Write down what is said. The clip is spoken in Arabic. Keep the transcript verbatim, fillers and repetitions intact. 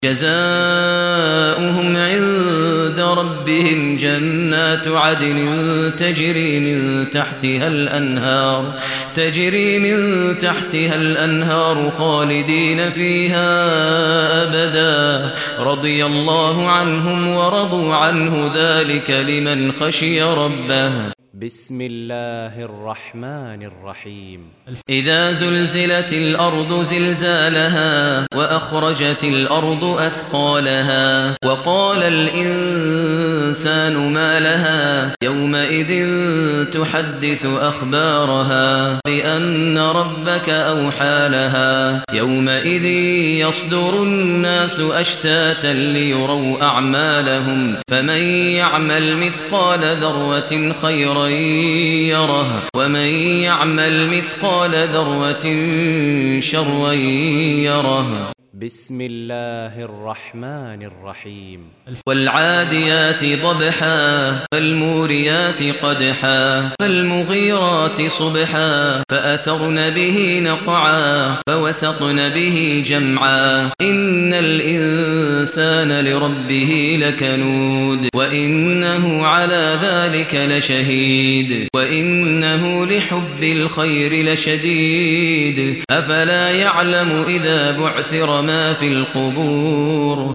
جزاؤهم عند ربهم جنات عدن تجري من تحتها الأنهار تجري من تحتها الأنهار خالدين فيها أبدا رضي الله عنهم ورضوا عنه ذلك لمن خشي ربه. بسم الله الرحمن الرحيم. إذا زلزلت الأرض زلزالها وأخرجت الأرض أثقالها وقال الإنسان ما لها يومئذ تحدث أخبارها بأن ربك أوحى لها يومئذ يصدر الناس أشتاتا ليروا أعمالهم فمن يعمل مثقال ذرة خيرا يره ومن يعمل مثقال ذرة شرا يره. بسم الله الرحمن الرحيم. والعاديات ضبحا فالموريات قدحا فالمغيرات صبحا فأثرن به نقعا فوسطن به جمعا إن الإنسان لربه لكنود وإنه على ذلك لشهيد وإنه لحب الخير لشديد أفلا يعلم إذا بعثر ما في القبور